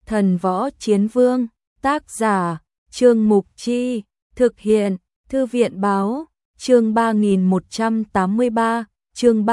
Thần Võ Chiến Vương, tác giả, Trương Mục Chi, thực hiện, Thư viện Báo, chương 3183, chương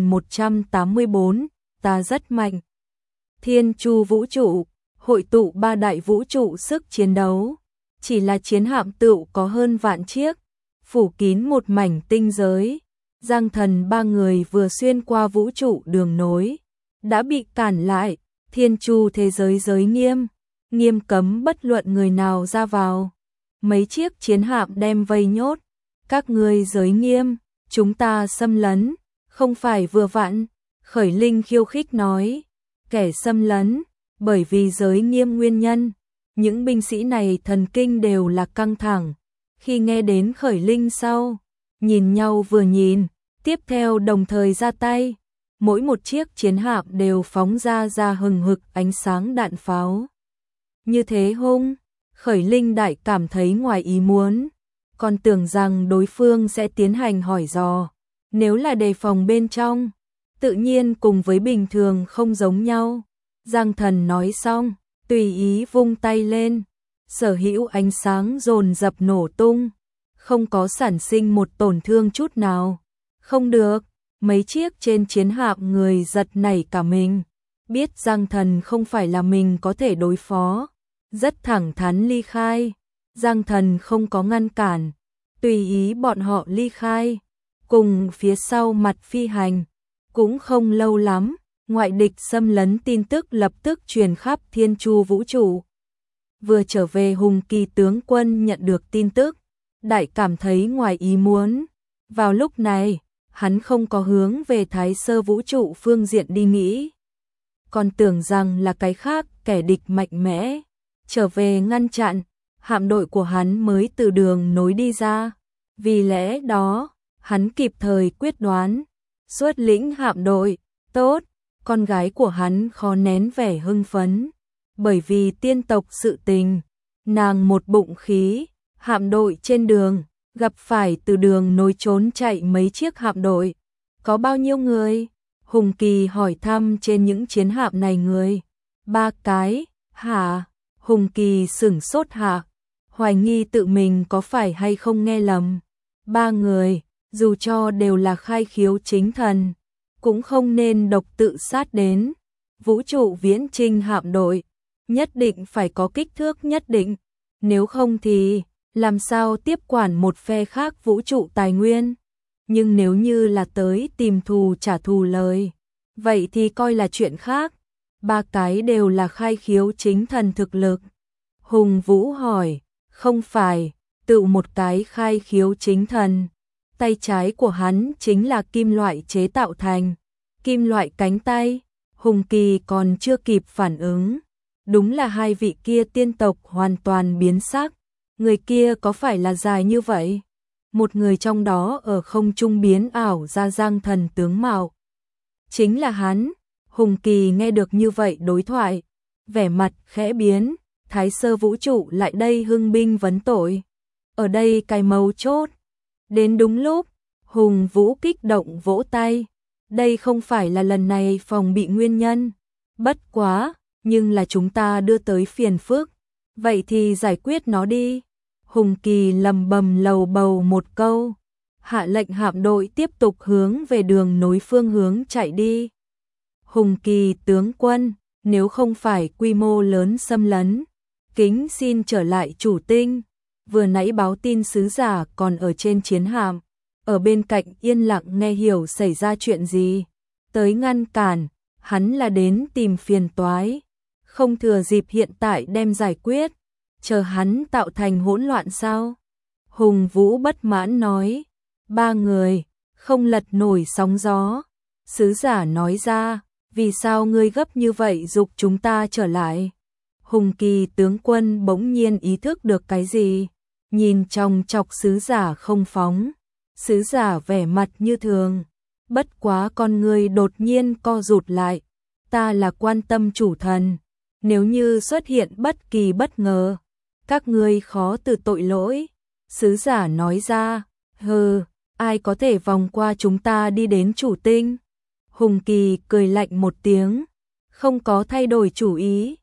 3184, ta rất mạnh. Thiên Chu vũ trụ, hội tụ ba đại vũ trụ sức chiến đấu, chỉ là chiến hạm tựu có hơn vạn chiếc, phủ kín một mảnh tinh giới. Giang Thần ba người vừa xuyên qua vũ trụ đường nối, đã bị cản lại. Thiên Chu thế giới giới nghiêm cấm bất luận người nào ra vào. Mấy chiếc chiến hạm đem vây nhốt. Các ngươi giới nghiêm, chúng ta xâm lấn, không phải vừa vặn. Khởi Linh khiêu khích nói, kẻ xâm lấn, bởi vì giới nghiêm nguyên nhân. Những binh sĩ này thần kinh đều là căng thẳng. Khi nghe đến Khởi Linh sau, nhìn nhau vừa nhìn, tiếp theo đồng thời ra tay. Mỗi một chiếc chiến hạm đều phóng ra hừng hực ánh sáng đạn pháo. Như thế hung, Khởi Linh đại cảm thấy ngoài ý muốn, còn tưởng rằng đối phương sẽ tiến hành hỏi dò. Nếu là đề phòng bên trong, tự nhiên cùng với bình thường không giống nhau. Giang Thần nói xong, tùy ý vung tay lên, sở hữu ánh sáng dồn dập nổ tung, không có sản sinh một tổn thương chút nào. Không được. Mấy chiếc trên chiến hạm người giật nảy cả mình, biết Giang Thần không phải là mình có thể đối phó, rất thẳng thắn ly khai. Giang Thần không có ngăn cản, tùy ý bọn họ ly khai, cùng phía sau mặt phi hành. Cũng không lâu lắm, ngoại địch xâm lấn tin tức lập tức truyền khắp Thiên Chu vũ trụ. Vừa trở về Hùng Kỳ tướng quân nhận được tin tức, đại cảm thấy ngoài ý muốn. Vào lúc này, hắn không có hướng về Thái Sơ vũ trụ phương diện đi nghĩ, còn tưởng rằng là cái khác kẻ địch mạnh mẽ trở về ngăn chặn, hạm đội của hắn mới từ đường nối đi ra. Vì lẽ đó, hắn kịp thời quyết đoán, xuất lĩnh hạm đội. Tốt, con gái của hắn khó nén vẻ hưng phấn, bởi vì tiên tộc sự tình, nàng một bụng khí. Hạm đội trên đường gặp phải từ đường nối trốn chạy mấy chiếc hạm đội. Có bao nhiêu người? Hùng Kỳ hỏi thăm trên những chiến hạm này người. 3 cái, hả? Hùng Kỳ sửng sốt hạ, hoài nghi tự mình có phải hay không nghe lầm. 3 người, dù cho đều là khai khiếu chính thần, cũng không nên độc tự sát đến. Vũ trụ viễn chinh hạm đội, nhất định phải có kích thước nhất định, nếu không thì làm sao tiếp quản một phe khác vũ trụ tài nguyên. Nhưng nếu như là tới tìm thù trả thù lời, vậy thì coi là chuyện khác. 3 cái đều là khai khiếu chính thần thực lực. Hùng Vũ hỏi, không phải, tự một cái khai khiếu chính thần. Tay trái của hắn chính là kim loại chế tạo thành, kim loại cánh tay. Hùng Kỳ còn chưa kịp phản ứng, đúng là hai vị kia tiên tộc hoàn toàn biến sắc. Người kia có phải là dài như vậy? Một người trong đó ở không trung biến ảo ra Giang Thần tướng mạo. Chính là hắn. Hùng Kỳ nghe được như vậy đối thoại, vẻ mặt khẽ biến. Thái Sơ vũ trụ lại đây hưng binh vấn tội. Ở đây cái mấu chốt. Đến đúng lúc, Hùng Vũ kích động vỗ tay. Đây không phải là lần này phòng bị nguyên nhân. Bất quá, nhưng là chúng ta đưa tới phiền phức. Vậy thì giải quyết nó đi. Hùng Kỳ lầm bầm lầu bầu một câu, hạ lệnh hạm đội tiếp tục hướng về đường nối phương hướng chạy đi. Hùng Kỳ tướng quân, nếu không phải quy mô lớn xâm lấn, kính xin trở lại chủ tinh. Vừa nãy báo tin sứ giả còn ở trên chiến hạm, ở bên cạnh yên lặng nghe hiểu xảy ra chuyện gì. Tới ngăn cản, hắn là đến tìm phiền toái, không thừa dịp hiện tại đem giải quyết. Chờ hắn tạo thành hỗn loạn sao? Hùng Vũ bất mãn nói. 3 người, không lật nổi sóng gió. Sứ giả nói ra, vì sao ngươi gấp như vậy giục chúng ta trở lại? Hùng Kỳ tướng quân bỗng nhiên ý thức được cái gì? Nhìn trong chọc sứ giả không phóng. Sứ giả vẻ mặt như thường. Bất quá con ngươi đột nhiên co rụt lại. Ta là quan tâm chủ thần. Nếu như xuất hiện bất kỳ bất ngờ, các ngươi khó từ tội lỗi. Sứ giả nói ra, hừ, ai có thể vòng qua chúng ta đi đến chủ tinh? Hùng Kỳ cười lạnh một tiếng, không có thay đổi chủ ý.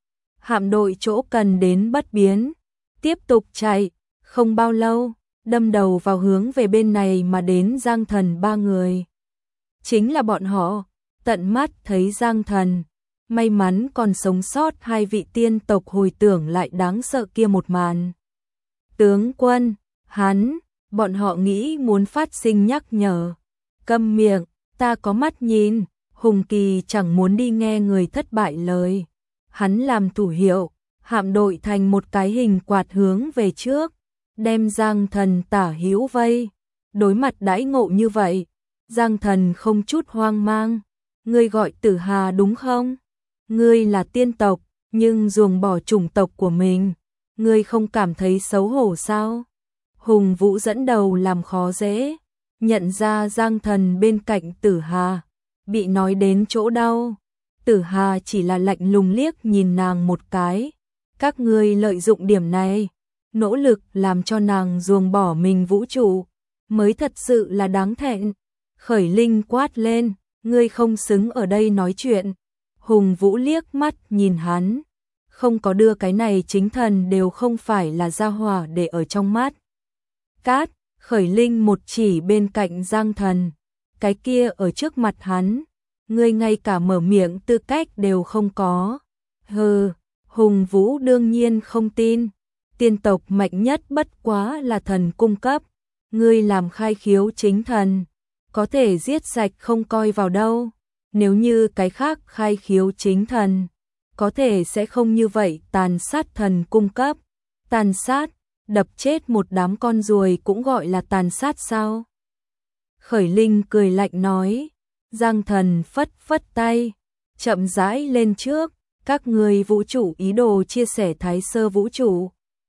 Hạm đội chỗ cần đến bất biến, tiếp tục chạy, không bao lâu, đâm đầu vào hướng về bên này mà đến Giang Thần ba người. Chính là bọn họ, tận mắt thấy Giang Thần, may mắn còn sống sót hai vị tiên tộc hồi tưởng lại đáng sợ kia một màn. Tướng quân, bọn họ nghĩ muốn phát sinh nhắc nhở. Câm miệng, ta có mắt nhìn, Hùng Kỳ chẳng muốn đi nghe người thất bại lời. Hắn làm thủ hiệu, hạm đội thành một cái hình quạt hướng về trước, đem Giang Thần tả hữu vây. Đối mặt đãi ngộ như vậy, Giang Thần không chút hoang mang. Ngươi gọi Tử Hà đúng không? Ngươi là tiên tộc, nhưng ruồng bỏ chủng tộc của mình. Ngươi không cảm thấy xấu hổ sao? Hùng Vũ dẫn đầu làm khó dễ, nhận ra Giang Thần bên cạnh Tử Hà, bị nói đến chỗ đau. Tử Hà chỉ là lạnh lùng liếc nhìn nàng một cái. Các ngươi lợi dụng điểm này, nỗ lực làm cho nàng ruồng bỏ mình vũ trụ, mới thật sự là đáng thẹn. Khởi Linh quát lên, ngươi không xứng ở đây nói chuyện. Hùng Vũ liếc mắt nhìn hắn, không có đưa cái này chính thần đều không phải là gia hỏa để ở trong mắt. Cát, Khởi Linh một chỉ bên cạnh Giang Thần, cái kia ở trước mặt hắn, ngươi ngay cả mở miệng tư cách đều không có. Hừ, Hùng Vũ đương nhiên không tin, tiên tộc mạnh nhất bất quá là thần cung cấp, ngươi làm khai khiếu chính thần, có thể giết sạch không coi vào đâu. Nếu như cái khác khai khiếu chính thần, có thể sẽ không như vậy tàn sát thần cung cấp. Tàn sát, đập chết một đám con ruồi cũng gọi là tàn sát sao? Khởi Linh cười lạnh nói. Giang Thần phất phất tay, chậm rãi lên trước. Các người vũ trụ ý đồ chia sẻ Thái Sơ vũ trụ.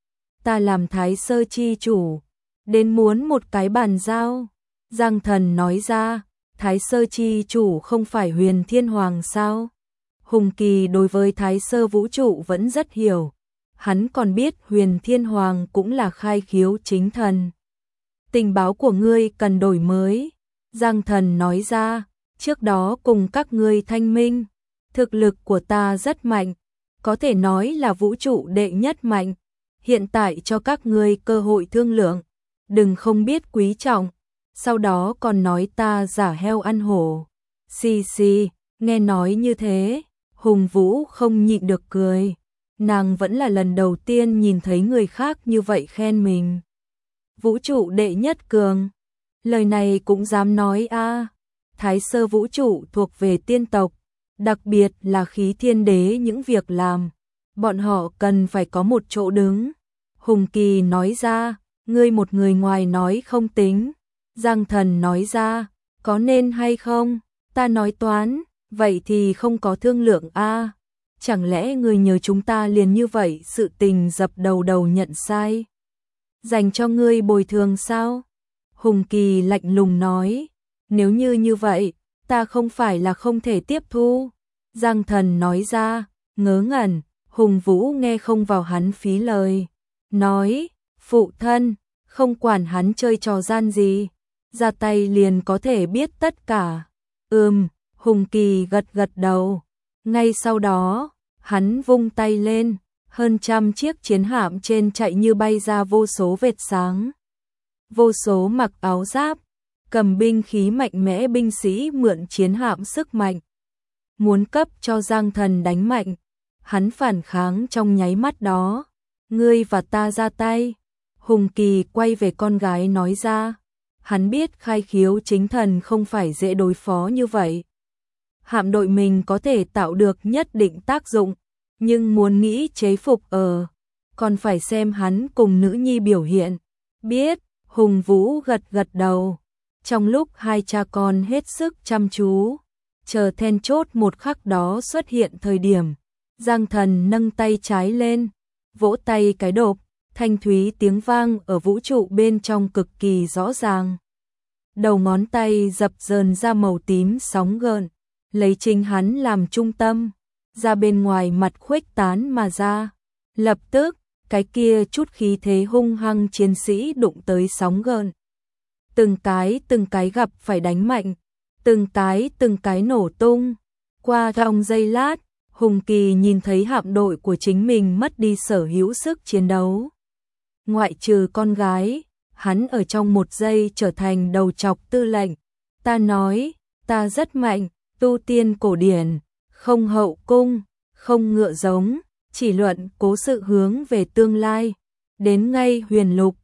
Ta làm Thái Sơ chi chủ, đến muốn một cái bàn giao. Giang Thần nói ra, Thái Sơ chi chủ không phải Huyền Thiên Hoàng sao? Hùng Kỳ đối với Thái Sơ vũ trụ vẫn rất hiểu. Hắn còn biết Huyền Thiên Hoàng cũng là khai khiếu chính thần. Tình báo của ngươi cần đổi mới. Giang Thần nói ra, trước đó cùng các ngươi thanh minh, thực lực của ta rất mạnh, có thể nói là vũ trụ đệ nhất mạnh. Hiện tại cho các ngươi cơ hội thương lượng, đừng không biết quý trọng, sau đó còn nói ta giả heo ăn hổ. Xì xì, nghe nói như thế, Hùng Vũ không nhịn được cười. Nàng vẫn là lần đầu tiên nhìn thấy người khác như vậy khen mình. Vũ trụ đệ nhất cường, lời này cũng dám nói a? Thái Sơ vũ trụ thuộc về tiên tộc, đặc biệt là Khí Thiên Đế những việc làm, bọn họ cần phải có một chỗ đứng. Hùng Kỳ nói ra, ngươi một người ngoài nói không tính. Giang Thần nói ra, có nên hay không? Ta nói toán, vậy thì không có thương lượng a? Chẳng lẽ người nhờ chúng ta liền như vậy sự tình dập đầu nhận sai? Dành cho ngươi bồi thường sao? Hùng Kỳ lạnh lùng nói, nếu như vậy, ta không phải là không thể tiếp thu. Giang Thần nói ra, ngớ ngẩn, Hùng Vũ nghe không vào hắn phí lời. Nói, phụ thân, không quản hắn chơi trò gian gì, ra tay liền có thể biết tất cả. Hùng Kỳ gật đầu. Ngay sau đó, hắn vung tay lên, hơn trăm chiếc chiến hạm trên chạy như bay ra vô số vệt sáng. Vô số mặc áo giáp, cầm binh khí mạnh mẽ binh sĩ mượn chiến hạm sức mạnh, muốn cấp cho Giang Thần đánh mạnh. Hắn phản kháng trong nháy mắt đó. Ngươi và ta ra tay. Hùng Kỳ quay về con gái nói ra. Hắn biết khai khiếu chính thần không phải dễ đối phó như vậy. Hạm đội mình có thể tạo được nhất định tác dụng, nhưng muốn nghĩ chế phục còn phải xem hắn cùng nữ nhi biểu hiện. Biết, Hùng Vũ gật đầu. Trong lúc hai cha con hết sức chăm chú, chờ then chốt một khắc đó xuất hiện thời điểm, Giang Thần nâng tay trái lên, vỗ tay cái đột, thanh thúy tiếng vang ở vũ trụ bên trong cực kỳ rõ ràng. Đầu ngón tay dập dờn ra màu tím sóng gợn, lấy chính hắn làm trung tâm, ra bên ngoài mặt khuếch tán mà ra. Lập tức, cái kia chút khí thế hung hăng chiến sĩ đụng tới sóng gợn. Từng cái gặp phải đánh mạnh, từng cái nổ tung. Qua trong giây lát, Hùng Kỳ nhìn thấy hạm đội của chính mình mất đi sở hữu sức chiến đấu. Ngoại trừ con gái, hắn ở trong một giây trở thành đầu trọc tư lệnh. Ta nói, ta rất mạnh, tu tiên cổ điển, không hậu cung, không ngựa giống, chỉ luận cố sự hướng về tương lai. Đến ngay huyền lục,